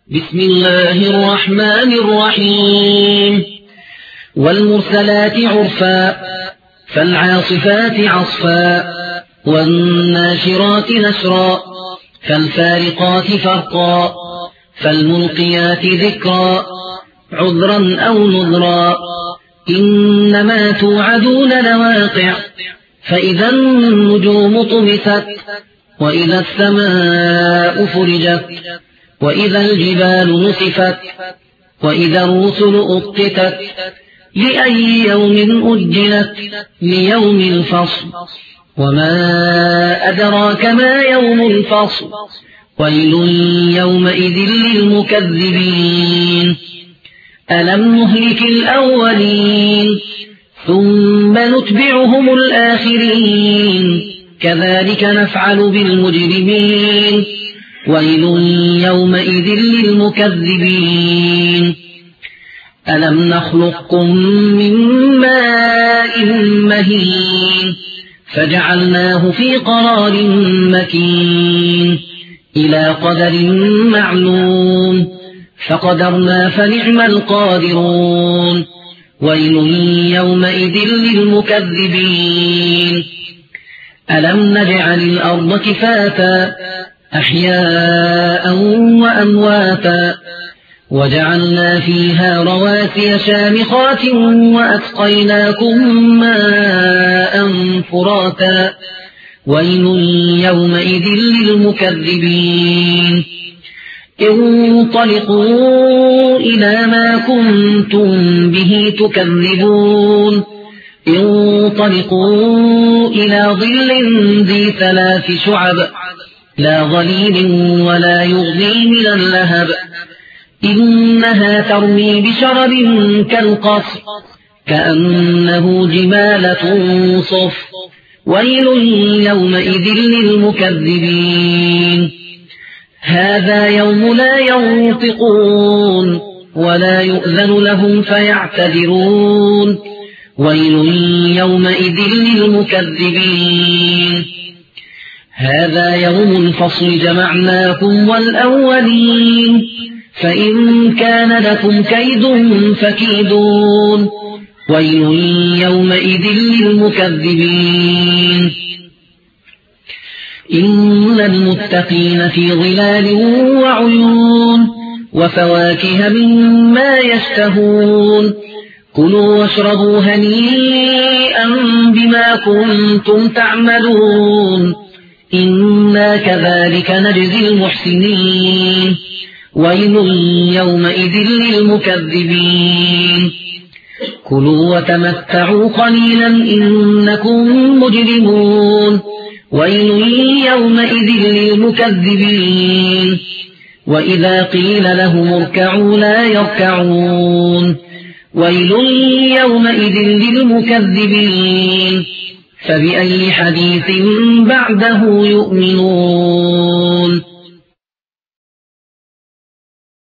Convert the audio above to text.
بسم الله الرحمن الرحيم والمرسلات عرفا فالعاصفات عصفا والناشرات نشرا فالفارقات فرقا فالملقيات ذكرا عذرا أو نذرا إنما توعدون لواقع فإذا النجوم طمست وإذا السماء فرجت وإذا الجبال نسفت وإذا الرسل أقتت لأي يوم أجلت ليوم الفصل وما أدراك ما يوم الفصل ويل يومئذ للمكذبين ألم نهلك الأولين ثم نتبعهم الآخرين كذلك نفعل بالمجرمين ويل يومئذ للمكذبين ألم نخلقكم من ماء مهين فجعلناه في قرار مكين إلى قدر معلوم فقدرنا فنعم القادرون ويل يومئذ للمكذبين ألم نجعل الأرض كفاتا أحياء وأمواتا وجعلنا فيها رواسي شامخات وأسقيناكم ماء فراتا ويل يومئذ للمكذبين انطلقوا إلى ما كنتم به تكذبون انطلقوا إلى ظل ذي 3 شعب لا ظليل ولا يغني من اللهب إنها ترمي بشرر كالقصر كأنه جمالة صفر ويل يومئذ للمكذبين هذا يوم لا ينطقون ولا يؤذن لهم فيعتذرون ويل يومئذ للمكذبين هذا يوم الفصل جمعناكم والأولين فإن كان لكم كيد فكيدون ويل يومئذ للمكذبين إن المتقين في ظلال وعيون وفواكه مما يشتهون كلوا واشربوا هنيئا بما كنتم تعملون إنا كذلك نجزي المحسنين ويل يومئذ للمكذبين كلوا وتمتعوا قليلا إنكم مجرمون ويل يومئذ للمكذبين وإذا قيل لهم اركعوا لا يركعون ويل يومئذ للمكذبين فبأي حديث بعده يؤمنون